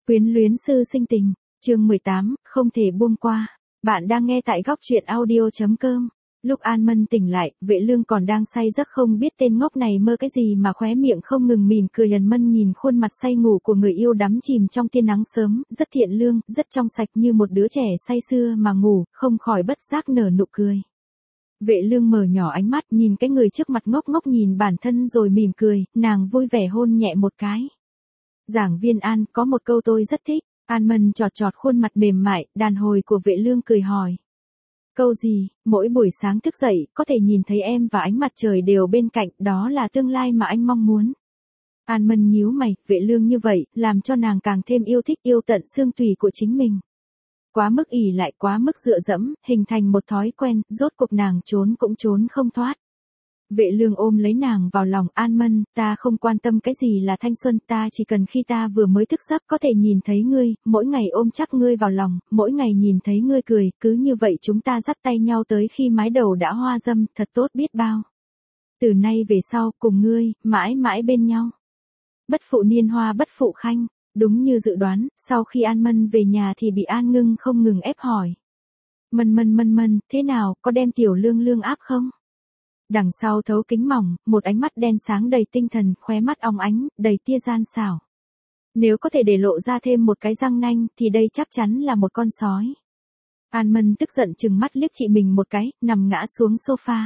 Quyến luyến sư sinh tình, chương 18, không thể buông qua. Bạn đang nghe tại góc truyện audio.com. Lúc An Mân tỉnh lại, Vệ Lương còn đang say giấc không biết tên ngốc này mơ cái gì mà khóe miệng không ngừng mỉm cười. Ân Mân nhìn khuôn mặt say ngủ của người yêu đắm chìm trong tia nắng sớm, rất thiện lương, rất trong sạch như một đứa trẻ say sưa mà ngủ, không khỏi bất giác nở nụ cười. Vệ Lương mở nhỏ ánh mắt nhìn cái người trước mặt ngốc ngốc nhìn bản thân rồi mỉm cười, nàng vui vẻ hôn nhẹ một cái. Giảng viên An, có một câu tôi rất thích. An Mân chọt chọt khuôn mặt mềm mại, đàn hồi của Vệ Lương cười hỏi. Câu gì? Mỗi buổi sáng thức dậy, có thể nhìn thấy em và ánh mặt trời đều bên cạnh, đó là tương lai mà anh mong muốn. An Mân nhíu mày, Vệ Lương như vậy, làm cho nàng càng thêm yêu thích, yêu tận xương tủy của chính mình. Quá mức ỷ lại, quá mức dựa dẫm, hình thành một thói quen, rốt cuộc nàng trốn cũng trốn không thoát. Vệ Lương ôm lấy nàng vào lòng. An Mân, ta không quan tâm cái gì là thanh xuân, ta chỉ cần khi ta vừa mới thức giấc có thể nhìn thấy ngươi, mỗi ngày ôm chắc ngươi vào lòng, mỗi ngày nhìn thấy ngươi cười, cứ như vậy chúng ta dắt tay nhau tới khi mái đầu đã hoa dâm, thật tốt biết bao. Từ nay về sau, cùng ngươi, mãi mãi bên nhau. Bất phụ niên hoa bất phụ khanh. Đúng như dự đoán, sau khi An Mân về nhà thì bị An Ngưng không ngừng ép hỏi. Mân, thế nào, có đem tiểu Lương Lương áp không? Đằng sau thấu kính mỏng, một ánh mắt đen sáng đầy tinh thần, khóe mắt óng ánh, đầy tia gian xảo. Nếu có thể để lộ ra thêm một cái răng nanh, thì đây chắc chắn là một con sói. An Mân tức giận trừng mắt liếc chị mình một cái, nằm ngã xuống sofa.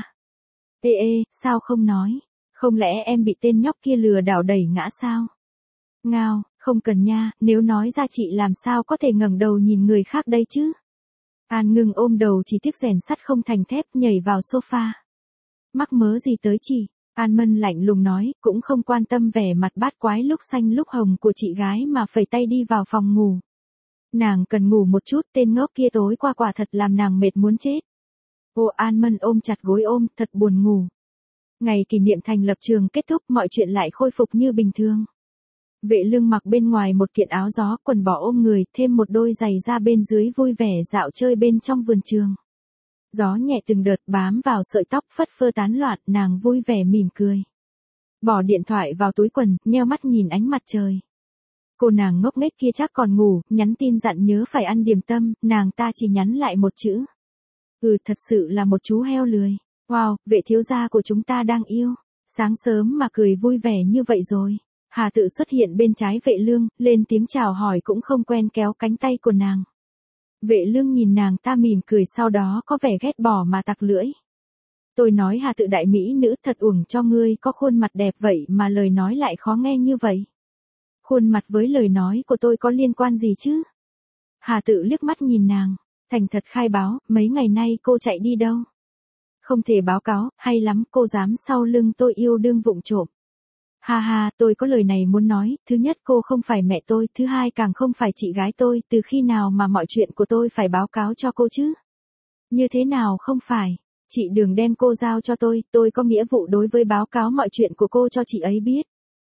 Ê, sao không nói? Không lẽ em bị tên nhóc kia lừa đảo đẩy ngã sao? Ngao, không cần nha, nếu nói ra chị làm sao có thể ngẩng đầu nhìn người khác đây chứ? An Ngưng ôm đầu chỉ tiếc rèn sắt không thành thép, nhảy vào sofa. Mắc mớ gì tới chị? An Mân lạnh lùng nói, cũng không quan tâm vẻ mặt bát quái lúc xanh lúc hồng của chị gái mà phẩy tay đi vào phòng ngủ. Nàng cần ngủ một chút, tên ngốc kia tối qua quả thật làm nàng mệt muốn chết. Ô, An Mân ôm chặt gối ôm, thật buồn ngủ. Ngày kỷ niệm thành lập trường kết thúc, mọi chuyện lại khôi phục như bình thường. Vệ Lương mặc bên ngoài một kiện áo gió, quần bò ôm người, thêm một đôi giày da bên dưới, vui vẻ dạo chơi bên trong vườn trường. Gió nhẹ từng đợt bám vào sợi tóc phất phơ tán loạn, nàng vui vẻ mỉm cười. Bỏ điện thoại vào túi quần, nheo mắt nhìn ánh mặt trời. Cô nàng ngốc nghếch kia chắc còn ngủ, nhắn tin dặn nhớ phải ăn điểm tâm, nàng ta chỉ nhắn lại một chữ. Thật sự là một chú heo lười. Wow, vệ thiếu gia của chúng ta đang yêu. Sáng sớm mà cười vui vẻ như vậy rồi. Hà Tự xuất hiện bên trái Vệ Lương, lên tiếng chào hỏi cũng không quen kéo cánh tay của nàng. Vệ Lương nhìn nàng ta mỉm cười, sau đó có vẻ ghét bỏ mà tặc lưỡi. Tôi nói Hà Tự đại mỹ nữ, thật uổng cho ngươi có khuôn mặt đẹp vậy mà lời nói lại khó nghe như vậy. Khuôn mặt với lời nói của tôi có liên quan gì chứ? Hà Tự liếc mắt nhìn nàng, thành thật khai báo, mấy ngày nay cô chạy đi đâu? Không thể báo cáo, hay lắm, cô dám sau lưng tôi yêu đương vụng trộm. Ha, tôi có lời này muốn nói, thứ nhất cô không phải mẹ tôi, thứ hai càng không phải chị gái tôi, từ khi nào mà mọi chuyện của tôi phải báo cáo cho cô chứ? Như thế nào không phải? Chị đừng đem cô giao cho tôi có nghĩa vụ đối với báo cáo mọi chuyện của cô cho chị ấy biết.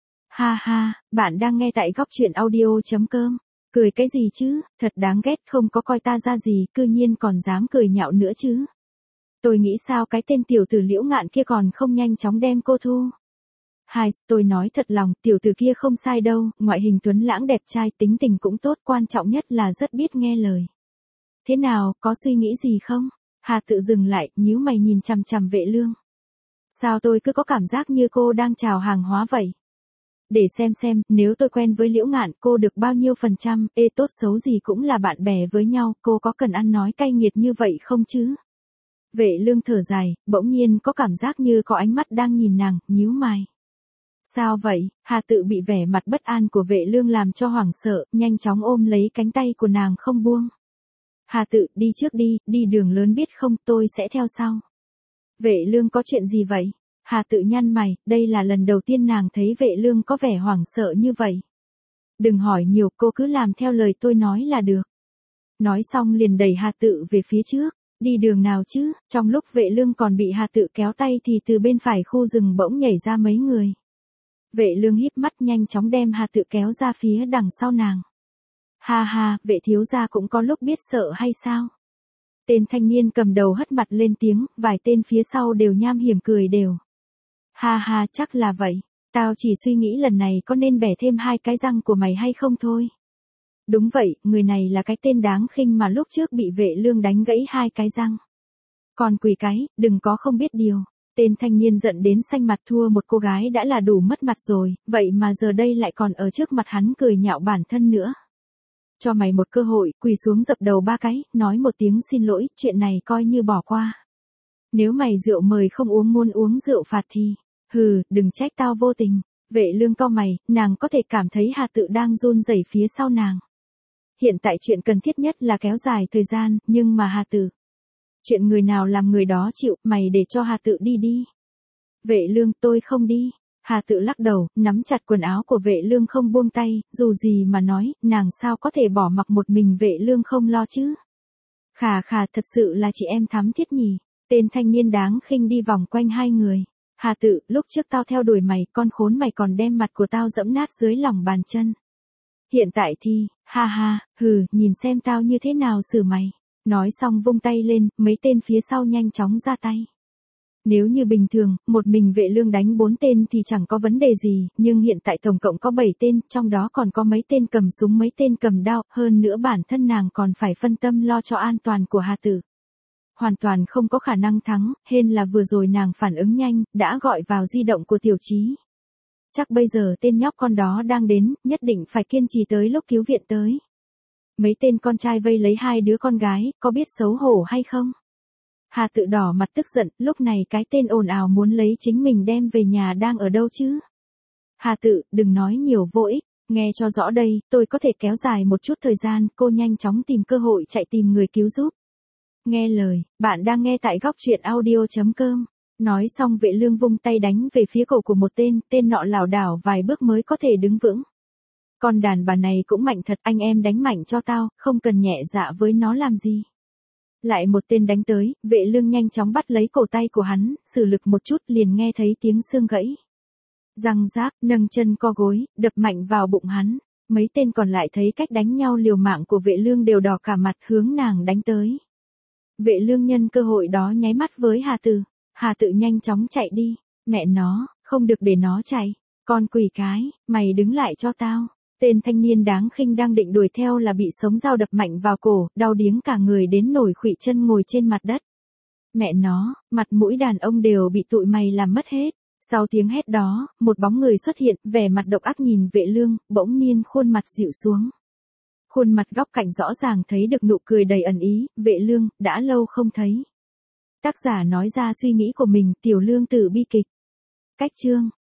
Ha, bạn đang nghe tại góc truyện audio.com. Cười cái gì chứ, thật đáng ghét, không có coi ta ra gì, cư nhiên còn dám cười nhạo nữa chứ. Tôi nghĩ sao cái tên tiểu tử Liễu Ngạn kia còn không nhanh chóng đem cô thu. Hai, tôi nói thật lòng, tiểu tử kia không sai đâu, ngoại hình tuấn lãng đẹp trai, tính tình cũng tốt, quan trọng nhất là rất biết nghe lời. Thế nào, có suy nghĩ gì không? Hà Tự dừng lại, nhíu mày nhìn chằm chằm Vệ Lương. Sao tôi cứ có cảm giác như cô đang chào hàng hóa vậy? Để xem, nếu tôi quen với Liễu Ngạn, cô được bao nhiêu %, tốt xấu gì cũng là bạn bè với nhau, cô có cần ăn nói cay nghiệt như vậy không chứ? Vệ Lương thở dài, bỗng nhiên có cảm giác như có ánh mắt đang nhìn nàng, nhíu mày. Sao vậy? Hà Tự bị vẻ mặt bất an của Vệ Lương làm cho hoảng sợ, nhanh chóng ôm lấy cánh tay của nàng không buông. Hà Tự, đi trước đi đường lớn biết không, tôi sẽ theo sau. Vệ Lương có chuyện gì vậy? Hà Tự nhăn mày, đây là lần đầu tiên nàng thấy Vệ Lương có vẻ hoảng sợ như vậy. Đừng hỏi nhiều, cô cứ làm theo lời tôi nói là được. Nói xong liền đẩy Hà Tự về phía trước. Đi đường nào chứ? Trong lúc Vệ Lương còn bị Hà Tự kéo tay thì từ bên phải khu rừng bỗng nhảy ra mấy người. Vệ Lương híp mắt nhanh chóng đem Hà Tự kéo ra phía đằng sau nàng. Ha, Vệ thiếu gia cũng có lúc biết sợ hay sao? Tên thanh niên cầm đầu hất mặt lên tiếng, vài tên phía sau đều nham hiểm cười đều. Ha, chắc là vậy. Tao chỉ suy nghĩ lần này có nên bẻ thêm 2 cái răng của mày hay không thôi. Đúng vậy, người này là cái tên đáng khinh mà lúc trước bị Vệ Lương đánh gãy 2 cái răng. Còn quỷ cái, đừng có không biết điều. Tên thanh niên giận đến xanh mặt, thua một cô gái đã là đủ mất mặt rồi, vậy mà giờ đây lại còn ở trước mặt hắn cười nhạo bản thân nữa. Cho mày một cơ hội, quỳ xuống dập đầu 3 cái, nói một tiếng xin lỗi, chuyện này coi như bỏ qua. Nếu mày rượu mời không uống, muốn uống rượu phạt thì, đừng trách tao vô tình. Vệ Lương cau mày, nàng có thể cảm thấy Hà Tự đang run rẩy phía sau nàng. Hiện tại chuyện cần thiết nhất là kéo dài thời gian, nhưng mà Hà Tự. Chuyện người nào làm người đó chịu, mày để cho Hà Tự đi đi. Vệ Lương, tôi không đi. Hà Tự lắc đầu, nắm chặt quần áo của Vệ Lương không buông tay, dù gì mà nói, nàng sao có thể bỏ mặc một mình Vệ Lương không lo chứ. Khà khà, thật sự là chị em thắm thiết nhỉ. Tên thanh niên đáng khinh đi vòng quanh hai người. Hà Tự, lúc trước tao theo đuổi mày, con khốn mày còn đem mặt của tao dẫm nát dưới lòng bàn chân. Hiện tại thì, ha ha, nhìn xem tao như thế nào xử mày. Nói xong vung tay lên, mấy tên phía sau nhanh chóng ra tay. Nếu như bình thường, một mình Vệ Lương đánh 4 tên thì chẳng có vấn đề gì, nhưng hiện tại tổng cộng có 7 tên, trong đó còn có mấy tên cầm súng, mấy tên cầm đao, hơn nữa bản thân nàng còn phải phân tâm lo cho an toàn của Hà Tự. Hoàn toàn không có khả năng thắng, hên là vừa rồi nàng phản ứng nhanh, đã gọi vào di động của Tiểu Chí. Chắc bây giờ tên nhóc con đó đang đến, nhất định phải kiên trì tới lúc cứu viện tới. Mấy tên con trai vây lấy 2 đứa con gái, có biết xấu hổ hay không? Hà Tự đỏ mặt tức giận, lúc này cái tên ồn ào muốn lấy chính mình đem về nhà đang ở đâu chứ? Hà Tự, đừng nói nhiều vô ích, nghe cho rõ đây, tôi có thể kéo dài một chút thời gian, cô nhanh chóng tìm cơ hội chạy tìm người cứu giúp. Nghe lời, bạn đang nghe tại góc truyện audio.com. Nói xong Vệ Lương vung tay đánh về phía cổ của một tên nọ lảo đảo vài bước mới có thể đứng vững. Con đàn bà này cũng mạnh thật, anh em đánh mạnh cho tao, không cần nhẹ dạ với nó làm gì. Lại một tên đánh tới, Vệ Lương nhanh chóng bắt lấy cổ tay của hắn, sử lực một chút liền nghe thấy tiếng xương gãy. Răng rác, nâng chân co gối, đập mạnh vào bụng hắn. Mấy tên còn lại thấy cách đánh nhau liều mạng của Vệ Lương đều đỏ cả mặt hướng nàng đánh tới. Vệ Lương nhân cơ hội đó nháy mắt với Hà Tự. Hà Tự nhanh chóng chạy đi. Mẹ nó, không được để nó chạy. Con quỷ cái, mày đứng lại cho tao. Tên thanh niên đáng khinh đang định đuổi theo là bị sống dao đập mạnh vào cổ, đau điếng cả người đến nổi khuỵu chân ngồi trên mặt đất. Mẹ nó, mặt mũi đàn ông đều bị tụi mày làm mất hết. Sau tiếng hét đó, một bóng người xuất hiện, vẻ mặt độc ác nhìn Vệ Lương, bỗng nhiên khuôn mặt dịu xuống. Khuôn mặt góc cạnh rõ ràng thấy được nụ cười đầy ẩn ý, Vệ Lương, đã lâu không thấy. Tác giả nói ra suy nghĩ của mình, Tiểu Lương Tử bi kịch. Cách chương